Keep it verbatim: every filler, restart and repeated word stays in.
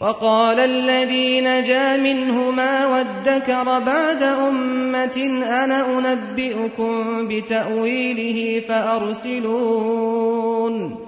وقال الذي نجا منهما وادكر بعد أمة أنا أنبئكم بتأويله فأرسلون